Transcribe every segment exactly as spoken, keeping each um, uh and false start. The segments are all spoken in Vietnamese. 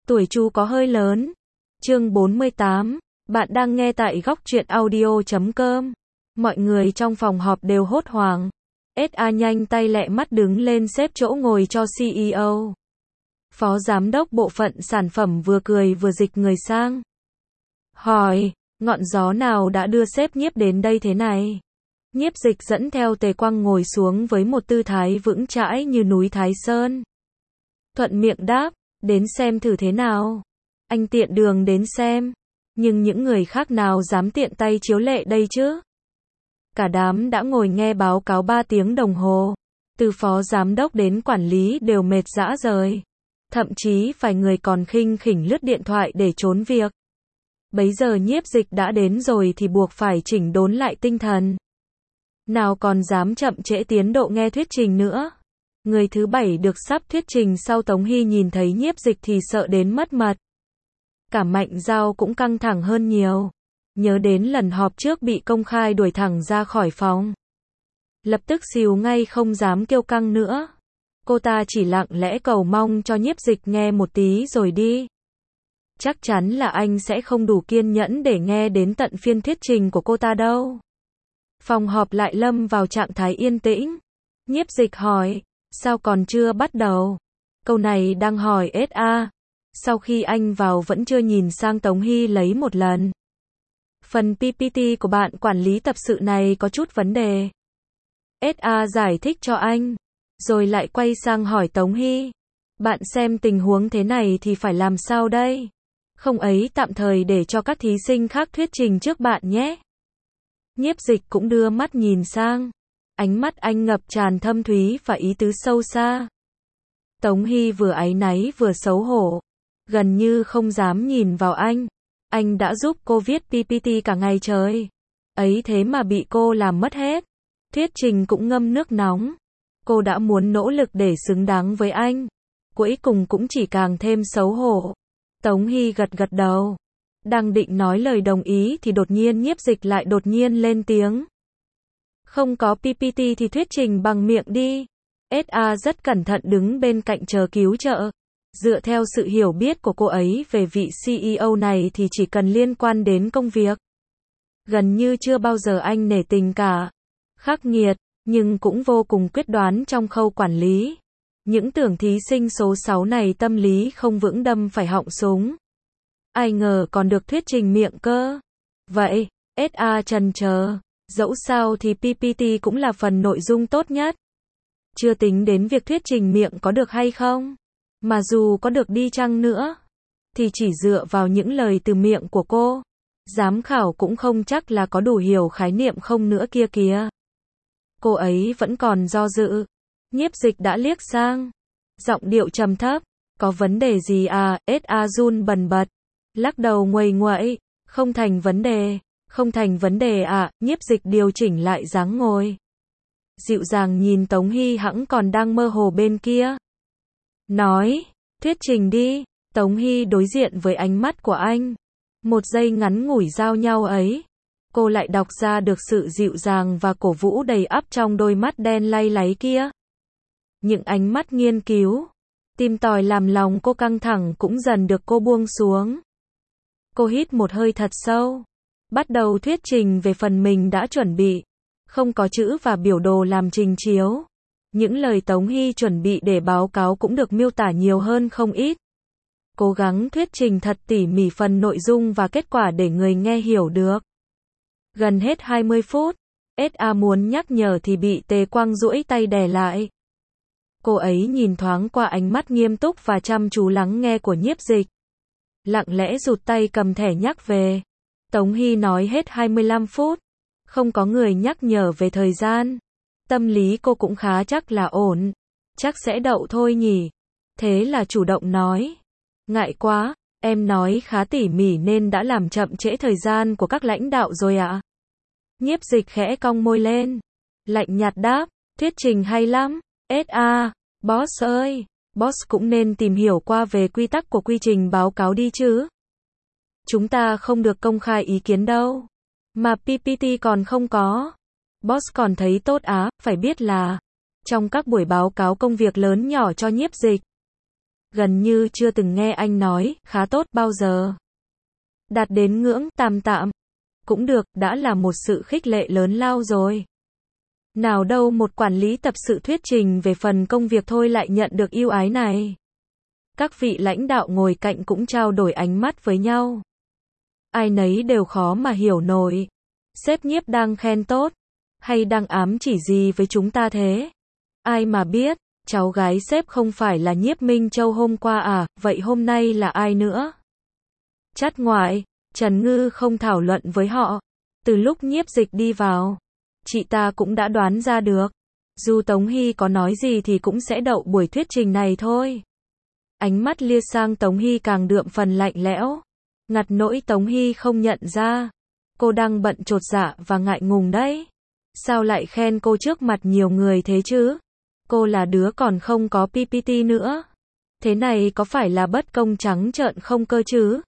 Tuổi Chu có hơi lớn. Chương bốn mươi tám. Bạn đang nghe tại góc truyện audio chấm com. Mọi người trong phòng họp đều hốt hoảng. ét a nhanh tay lẹ mắt đứng lên xếp chỗ ngồi cho xê e ô. Phó giám đốc bộ phận sản phẩm vừa cười vừa dịch người sang. Hỏi, ngọn gió nào đã đưa sếp Nhiếp đến đây thế này? Nhiếp Dịch dẫn theo Tề Quang ngồi xuống với một tư thái vững chãi như núi Thái Sơn. Thuận miệng đáp, đến xem thử thế nào. Anh tiện đường đến xem, nhưng những người khác nào dám tiện tay chiếu lệ đây chứ? Cả đám đã ngồi nghe báo cáo ba tiếng đồng hồ, từ phó giám đốc đến quản lý đều mệt rã rời. Thậm chí phải người còn khinh khỉnh lướt điện thoại để trốn việc. Bấy giờ Nhiếp Dịch đã đến rồi thì buộc phải chỉnh đốn lại tinh thần. Nào còn dám chậm trễ tiến độ nghe thuyết trình nữa. Người thứ bảy được sắp thuyết trình sau Tống Hy nhìn thấy Nhiếp Dịch thì sợ đến mất mật. Cả Mạnh Giao cũng căng thẳng hơn nhiều. Nhớ đến lần họp trước bị công khai đuổi thẳng ra khỏi phòng. Lập tức xìu ngay không dám kêu căng nữa. Cô ta chỉ lặng lẽ cầu mong cho Nhiếp Dịch nghe một tí rồi đi. Chắc chắn là anh sẽ không đủ kiên nhẫn để nghe đến tận phiên thuyết trình của cô ta đâu. Phòng họp lại lâm vào trạng thái yên tĩnh. Nhiếp Dịch hỏi, sao còn chưa bắt đầu? Câu này đang hỏi ét a. Sau khi anh vào vẫn chưa nhìn sang Tống Hy lấy một lần. Phần pê pê tê của bạn quản lý tập sự này có chút vấn đề. ét a giải thích cho anh, rồi lại quay sang hỏi Tống Hy. Bạn xem tình huống thế này thì phải làm sao đây? Không ấy tạm thời để cho các thí sinh khác thuyết trình trước bạn nhé. Nhiếp Dịch cũng đưa mắt nhìn sang. Ánh mắt anh ngập tràn thâm thúy và ý tứ sâu xa. Tống Hy vừa áy náy vừa xấu hổ. Gần như không dám nhìn vào anh. Anh đã giúp cô viết pê pê tê cả ngày trời. Ấy thế mà bị cô làm mất hết. Thuyết trình cũng ngâm nước nóng. Cô đã muốn nỗ lực để xứng đáng với anh. Cuối cùng cũng chỉ càng thêm xấu hổ. Tống Hy gật gật đầu. Đang định nói lời đồng ý thì đột nhiên Nhiếp Dịch lại đột nhiên lên tiếng. Không có pê pê tê thì thuyết trình bằng miệng đi. ét a rất cẩn thận đứng bên cạnh chờ cứu trợ. Dựa theo sự hiểu biết của cô ấy về vị xê e ô này thì chỉ cần liên quan đến công việc. Gần như chưa bao giờ anh nể tình cả. Khắc nghiệt, nhưng cũng vô cùng quyết đoán trong khâu quản lý. Những tưởng thí sinh số sáu này tâm lý không vững đâm phải họng súng. Ai ngờ còn được thuyết trình miệng cơ. Vậy, ét a chần chờ. Dẫu sao thì pê pê tê cũng là phần nội dung tốt nhất. Chưa tính đến việc thuyết trình miệng có được hay không. Mà dù có được đi chăng nữa, thì chỉ dựa vào những lời từ miệng của cô. Giám khảo cũng không chắc là có đủ hiểu khái niệm không nữa kia kìa. Cô ấy vẫn còn do dự. Nhiếp Dịch đã liếc sang. Giọng điệu trầm thấp. Có vấn đề gì à? ét a run bần bật. Lắc đầu nguầy nguậy. Không thành vấn đề. Không thành vấn đề à? Nhiếp Dịch điều chỉnh lại dáng ngồi. Dịu dàng nhìn Tống Hy hẵng còn đang mơ hồ bên kia. Nói, thuyết trình đi. Tống Hy đối diện với ánh mắt của anh. Một giây ngắn ngủi giao nhau ấy. Cô lại đọc ra được sự dịu dàng và cổ vũ đầy ắp trong đôi mắt đen lay láy kia. Những ánh mắt nghiên cứu, tìm tòi làm lòng cô căng thẳng cũng dần được cô buông xuống. Cô hít một hơi thật sâu. Bắt đầu thuyết trình về phần mình đã chuẩn bị. Không có chữ và biểu đồ làm trình chiếu. Những lời Tống Hy chuẩn bị để báo cáo cũng được miêu tả nhiều hơn không ít. Cố gắng thuyết trình thật tỉ mỉ phần nội dung và kết quả để người nghe hiểu được. Gần hết hai mươi phút, ét a muốn nhắc nhở thì bị Tề Quang duỗi tay đè lại. Cô ấy nhìn thoáng qua ánh mắt nghiêm túc và chăm chú lắng nghe của Nhiếp Dịch. Lặng lẽ rụt tay cầm thẻ nhắc về. Tống Hy nói hết hai mươi lăm phút. Không có người nhắc nhở về thời gian. Tâm lý cô cũng khá chắc là ổn. Chắc sẽ đậu thôi nhỉ. Thế là chủ động nói. Ngại quá, em nói khá tỉ mỉ nên đã làm chậm trễ thời gian của các lãnh đạo rồi ạ. À? Nhiếp Dịch khẽ cong môi lên. Lạnh nhạt đáp, thuyết trình hay lắm. ét a, boss ơi, boss cũng nên tìm hiểu qua về quy tắc của quy trình báo cáo đi chứ. Chúng ta không được công khai ý kiến đâu. Mà pê pê tê còn không có. Boss còn thấy tốt á, phải biết là trong các buổi báo cáo công việc lớn nhỏ cho Nhiếp Dịch, gần như chưa từng nghe anh nói, khá tốt bao giờ. Đạt đến ngưỡng, tạm tạm. Cũng được, đã là một sự khích lệ lớn lao rồi. Nào đâu một quản lý tập sự thuyết trình về phần công việc thôi lại nhận được ưu ái này. Các vị lãnh đạo ngồi cạnh cũng trao đổi ánh mắt với nhau. Ai nấy đều khó mà hiểu nổi. Sếp Nhiếp đang khen tốt, hay đang ám chỉ gì với chúng ta thế? Ai mà biết, cháu gái sếp không phải là Nhiếp Minh Châu hôm qua à, vậy hôm nay là ai nữa? Chát ngoại, Trần Ngư không thảo luận với họ. Từ lúc Nhiếp Dịch đi vào, chị ta cũng đã đoán ra được. Dù Tống Hy có nói gì thì cũng sẽ đậu buổi thuyết trình này thôi. Ánh mắt lia sang Tống Hy càng đượm phần lạnh lẽo. Ngặt nỗi Tống Hy không nhận ra. Cô đang bận chột dạ và ngại ngùng đấy. Sao lại khen cô trước mặt nhiều người thế chứ? Cô là đứa còn không có pê pê tê nữa. Thế này có phải là bất công trắng trợn không cơ chứ?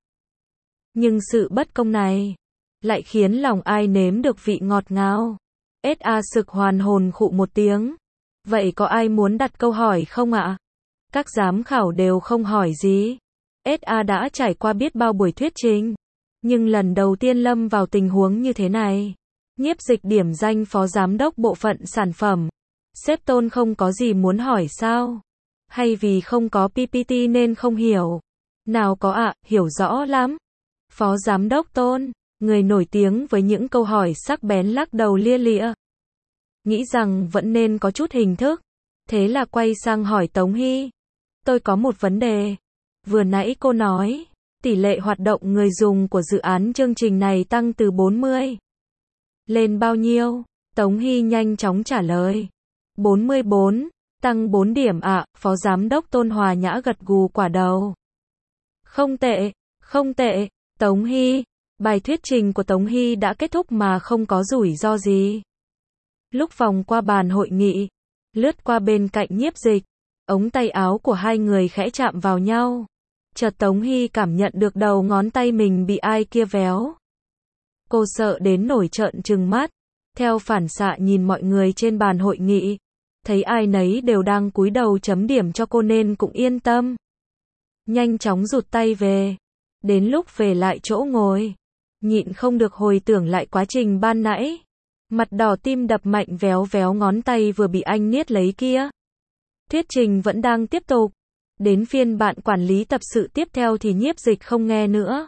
Nhưng sự bất công này lại khiến lòng ai nếm được vị ngọt ngào. ét a sực hoàn hồn khụ một tiếng. Vậy có ai muốn đặt câu hỏi không ạ? Các giám khảo đều không hỏi gì. ét a đã trải qua biết bao buổi thuyết trình. Nhưng lần đầu tiên lâm vào tình huống như thế này. Nhiếp Dịch điểm danh phó giám đốc bộ phận sản phẩm. Sếp Tôn không có gì muốn hỏi sao? Hay vì không có pê pê tê nên không hiểu? Nào có ạ, à, hiểu rõ lắm. Phó giám đốc Tôn, người nổi tiếng với những câu hỏi sắc bén lắc đầu lia lịa. Nghĩ rằng vẫn nên có chút hình thức. Thế là quay sang hỏi Tống Hy. Tôi có một vấn đề. Vừa nãy cô nói, tỷ lệ hoạt động người dùng của dự án chương trình này tăng từ bốn mươi lên bao nhiêu? Tống Hy nhanh chóng trả lời. bốn mươi bốn, tăng bốn điểm ạ, à, Phó Giám đốc Tôn Hòa Nhã gật gù quả đầu. Không tệ, không tệ, Tống Hy. Bài thuyết trình của Tống Hy đã kết thúc mà không có rủi ro gì. Lúc vòng qua bàn hội nghị, lướt qua bên cạnh Nhiếp Dịch, ống tay áo của hai người khẽ chạm vào nhau. Chợt Tống Hy cảm nhận được đầu ngón tay mình bị ai kia véo. Cô sợ đến nổi trợn trừng mắt, theo phản xạ nhìn mọi người trên bàn hội nghị, thấy ai nấy đều đang cúi đầu chấm điểm cho cô nên cũng yên tâm. Nhanh chóng rụt tay về, đến lúc về lại chỗ ngồi, nhịn không được hồi tưởng lại quá trình ban nãy. Mặt đỏ tim đập mạnh véo véo ngón tay vừa bị anh niết lấy kia. Thuyết trình vẫn đang tiếp tục. Đến phiên bạn quản lý tập sự tiếp theo thì Nhiếp Dịch không nghe nữa.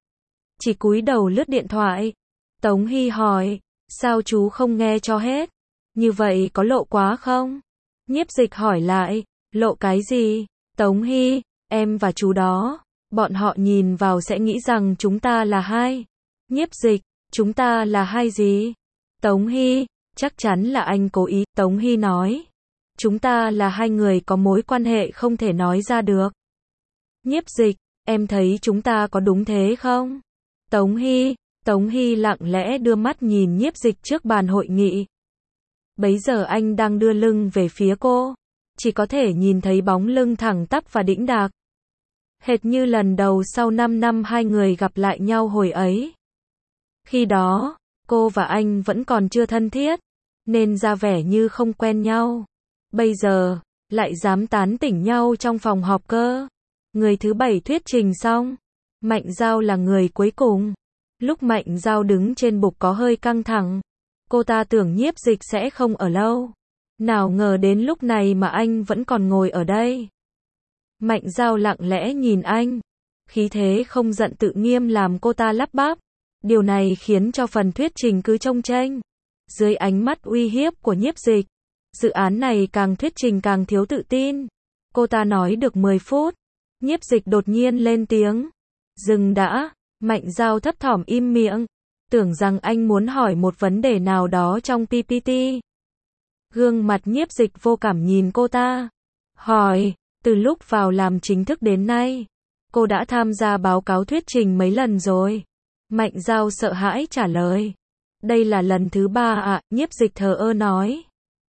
Chỉ cúi đầu lướt điện thoại. Tống Hy hỏi, sao chú không nghe cho hết? Như vậy có lộ quá không? Nhiếp Dịch hỏi lại, lộ cái gì? Tống Hy, em và chú đó. Bọn họ nhìn vào sẽ nghĩ rằng chúng ta là hai. Nhiếp Dịch, chúng ta là hai gì? Tống Hy, chắc chắn là anh cố ý. Tống Hy nói, chúng ta là hai người có mối quan hệ không thể nói ra được. Nhiếp Dịch, em thấy chúng ta có đúng thế không? Tống Hy, Tống Hy lặng lẽ đưa mắt nhìn Nhiếp Dịch trước bàn hội nghị. Bấy giờ anh đang đưa lưng về phía cô, chỉ có thể nhìn thấy bóng lưng thẳng tắp và đĩnh đạc. Hệt như lần đầu sau năm năm hai người gặp lại nhau hồi ấy. Khi đó, cô và anh vẫn còn chưa thân thiết, nên ra vẻ như không quen nhau. Bây giờ, lại dám tán tỉnh nhau trong phòng họp cơ. Người thứ bảy thuyết trình xong. Mạnh Giao là người cuối cùng. Lúc Mạnh Giao đứng trên bục có hơi căng thẳng. Cô ta tưởng Nhiếp Dịch sẽ không ở lâu. Nào ngờ đến lúc này mà anh vẫn còn ngồi ở đây. Mạnh Giao lặng lẽ nhìn anh. Khí thế không giận tự nghiêm làm cô ta lắp bắp. Điều này khiến cho phần thuyết trình cứ chông chênh. Dưới ánh mắt uy hiếp của Nhiếp Dịch, dự án này càng thuyết trình càng thiếu tự tin. Cô ta nói được mười phút. Nhiếp Dịch đột nhiên lên tiếng. Dừng đã. Mạnh Giao thấp thỏm im miệng. Tưởng rằng anh muốn hỏi một vấn đề nào đó trong pê pê tê. Gương mặt Nhiếp Dịch vô cảm nhìn cô ta. Hỏi, từ lúc vào làm chính thức đến nay, cô đã tham gia báo cáo thuyết trình mấy lần rồi? Mạnh Giao sợ hãi trả lời. Đây là lần thứ ba ạ, à, Nhiếp Dịch thờ ơ nói.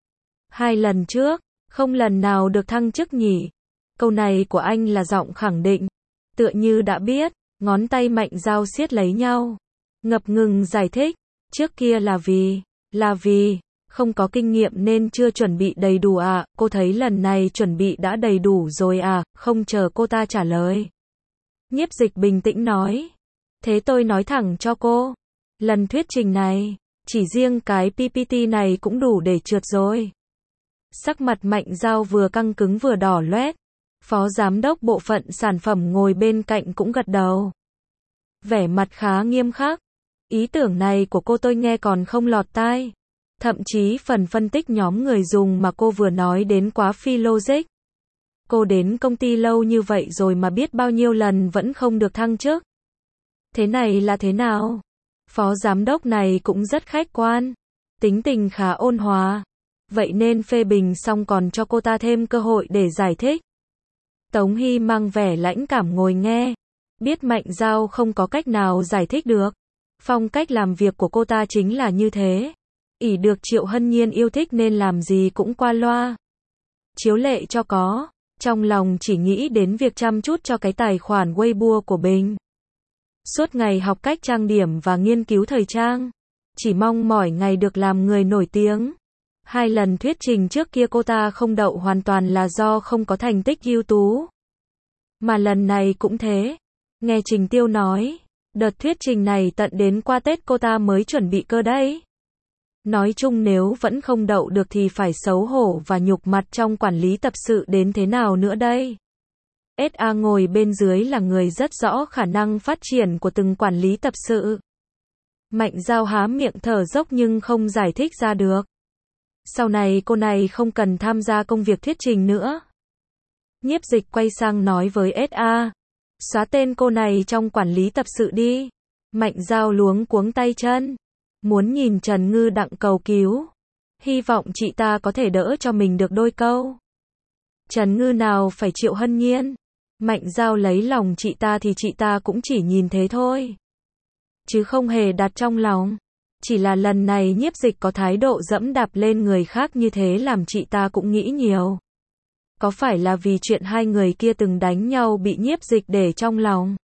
Hai lần trước, không lần nào được thăng chức nhỉ? Câu này của anh là giọng khẳng định. Tựa như đã biết, ngón tay Mạnh Giao siết lấy nhau. Ngập ngừng giải thích, trước kia là vì, là vì, Không có kinh nghiệm nên chưa chuẩn bị đầy đủ à, cô thấy lần này chuẩn bị đã đầy đủ rồi à, không chờ cô ta trả lời. Nhiếp Dịch bình tĩnh nói. Thế tôi nói thẳng cho cô. Lần thuyết trình này, chỉ riêng cái pê pê tê này cũng đủ để trượt rồi. Sắc mặt Mạnh Dao vừa căng cứng vừa đỏ loét. Phó giám đốc bộ phận sản phẩm ngồi bên cạnh cũng gật đầu. Vẻ mặt khá nghiêm khắc. Ý tưởng này của cô tôi nghe còn không lọt tai. Thậm chí phần phân tích nhóm người dùng mà cô vừa nói đến quá phi logic. Cô đến công ty lâu như vậy rồi mà biết bao nhiêu lần vẫn không được thăng chức. Thế này là thế nào? Phó giám đốc này cũng rất khách quan. Tính tình khá ôn hòa. Vậy nên phê bình xong còn cho cô ta thêm cơ hội để giải thích. Tống Hy mang vẻ lãnh cảm ngồi nghe. Biết Mạnh Dao không có cách nào giải thích được. Phong cách làm việc của cô ta chính là như thế. ỷ được Triệu Hân Nhiên yêu thích nên làm gì cũng qua loa. Chiếu lệ cho có. Trong lòng chỉ nghĩ đến việc chăm chút cho cái tài khoản Weibo của Bình. Suốt ngày học cách trang điểm và nghiên cứu thời trang. Chỉ mong mỏi ngày được làm người nổi tiếng. Hai lần thuyết trình trước kia cô ta không đậu hoàn toàn là do không có thành tích ưu tú. Mà lần này cũng thế. Nghe Trình Tiêu nói, đợt thuyết trình này tận đến qua Tết cô ta mới chuẩn bị cơ đấy. Nói chung nếu vẫn không đậu được thì phải xấu hổ và nhục mặt trong quản lý tập sự đến thế nào nữa đây. ét a ngồi bên dưới là người rất rõ khả năng phát triển của từng quản lý tập sự. Mạnh Dao há miệng thở dốc nhưng không giải thích ra được. Sau này cô này không cần tham gia công việc thuyết trình nữa. Nhiếp Dịch quay sang nói với ét a. Xóa tên cô này trong quản lý tập sự đi. Mạnh Dao luống cuống tay chân. Muốn nhìn Trần Ngư Đặng cầu cứu. Hy vọng chị ta có thể đỡ cho mình được đôi câu. Trần Ngư nào phải Triệu Hân Nhiên. Mạnh Dao lấy lòng chị ta thì chị ta cũng chỉ nhìn thế thôi. Chứ không hề đặt trong lòng. Chỉ là lần này Nhiếp Dịch có thái độ dẫm đạp lên người khác như thế làm chị ta cũng nghĩ nhiều. Có phải là vì chuyện hai người kia từng đánh nhau bị Nhiếp Dịch để trong lòng,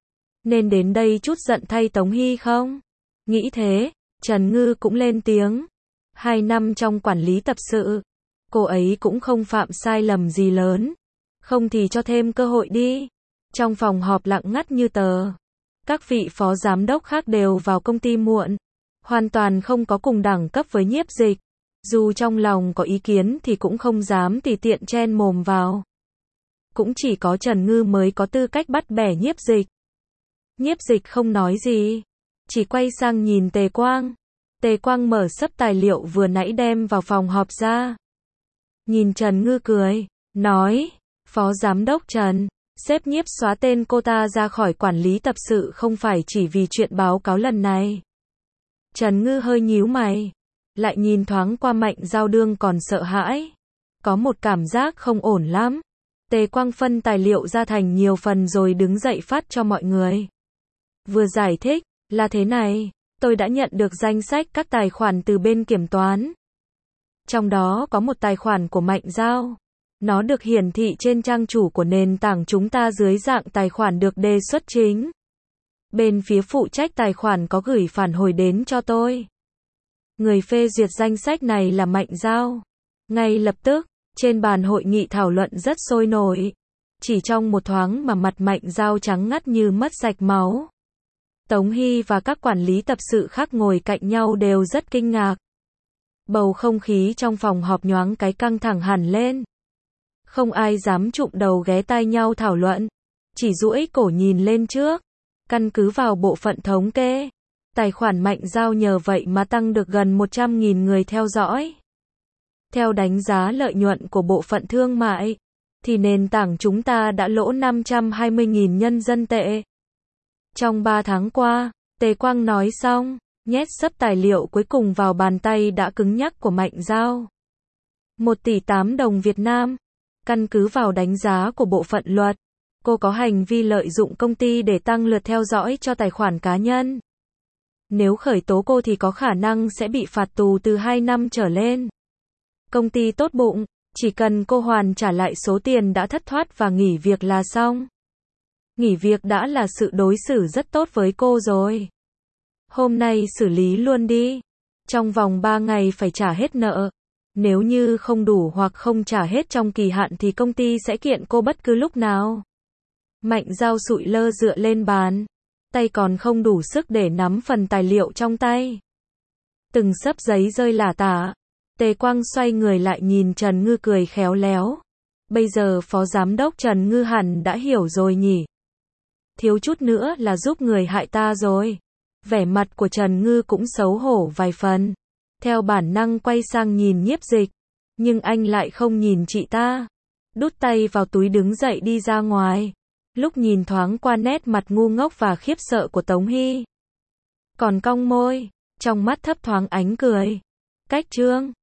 nên đến đây chút giận thay Tống Hy không? Nghĩ thế, Trần Ngư cũng lên tiếng. Hai năm trong quản lý tập sự, cô ấy cũng không phạm sai lầm gì lớn. Không thì cho thêm cơ hội đi. Trong phòng họp lặng ngắt như tờ. Các vị phó giám đốc khác đều vào công ty muộn. Hoàn toàn không có cùng đẳng cấp với Nhiếp Dịch. Dù trong lòng có ý kiến thì cũng không dám tùy tiện chen mồm vào. Cũng chỉ có Trần Ngư mới có tư cách bắt bẻ Nhiếp Dịch. Nhiếp Dịch không nói gì. Chỉ quay sang nhìn Tề Quang. Tề Quang mở sấp tài liệu vừa nãy đem vào phòng họp ra. Nhìn Trần Ngư cười. Nói. Phó giám đốc Trần. Sếp Nhiếp xóa tên cô ta ra khỏi quản lý tập sự không phải chỉ vì chuyện báo cáo lần này. Trần Ngư hơi nhíu mày. Lại nhìn thoáng qua Mạnh Dao đương còn sợ hãi. Có một cảm giác không ổn lắm. Tề Quang phân tài liệu ra thành nhiều phần rồi đứng dậy phát cho mọi người. Vừa giải thích, là thế này, tôi đã nhận được danh sách các tài khoản từ bên kiểm toán. Trong đó có một tài khoản của Mạnh Dao. Nó được hiển thị trên trang chủ của nền tảng chúng ta dưới dạng tài khoản được đề xuất chính. Bên phía phụ trách tài khoản có gửi phản hồi đến cho tôi. Người phê duyệt danh sách này là Mạnh Dao. Ngay lập tức, trên bàn hội nghị thảo luận rất sôi nổi. Chỉ trong một thoáng mà mặt Mạnh Dao trắng ngắt như mất sạch máu. Tống Hy và các quản lý tập sự khác ngồi cạnh nhau đều rất kinh ngạc. Bầu không khí trong phòng họp nhoáng cái căng thẳng hẳn lên. Không ai dám trụm đầu ghé tai nhau thảo luận. Chỉ duỗi cổ nhìn lên trước. Căn cứ vào bộ phận thống kê. Tài khoản Mạnh Dao nhờ vậy mà tăng được gần một trăm nghìn người theo dõi. Theo đánh giá lợi nhuận của bộ phận thương mại, thì nền tảng chúng ta đã lỗ năm trăm hai mươi nghìn nhân dân tệ. Trong ba tháng qua, Tề Quang nói xong, nhét sấp tài liệu cuối cùng vào bàn tay đã cứng nhắc của Mạnh Dao. một tỷ tám đồng Việt Nam. Căn cứ vào đánh giá của bộ phận luật, cô có hành vi lợi dụng công ty để tăng lượt theo dõi cho tài khoản cá nhân. Nếu khởi tố cô thì có khả năng sẽ bị phạt tù từ hai năm trở lên. Công ty tốt bụng, chỉ cần cô hoàn trả lại số tiền đã thất thoát và nghỉ việc là xong. Nghỉ việc đã là sự đối xử rất tốt với cô rồi. Hôm nay xử lý luôn đi. Trong vòng ba ngày phải trả hết nợ. Nếu như không đủ hoặc không trả hết trong kỳ hạn thì công ty sẽ kiện cô bất cứ lúc nào. Mạnh Giao sụi lơ dựa lên bàn. Tay còn không đủ sức để nắm phần tài liệu trong tay. Từng xấp giấy rơi lả tả. Tề Quang xoay người lại nhìn Trần Ngư cười khéo léo. Bây giờ Phó Giám đốc Trần Ngư hẳn đã hiểu rồi nhỉ. Thiếu chút nữa là giúp người hại ta rồi. Vẻ mặt của Trần Ngư cũng xấu hổ vài phần. Theo bản năng quay sang nhìn Nhiếp Dịch. Nhưng anh lại không nhìn chị ta. Đút tay vào túi đứng dậy đi ra ngoài. Lúc nhìn thoáng qua nét mặt ngu ngốc và khiếp sợ của Tống Hy. Còn cong môi, trong mắt thấp thoáng ánh cười. Cách Trương.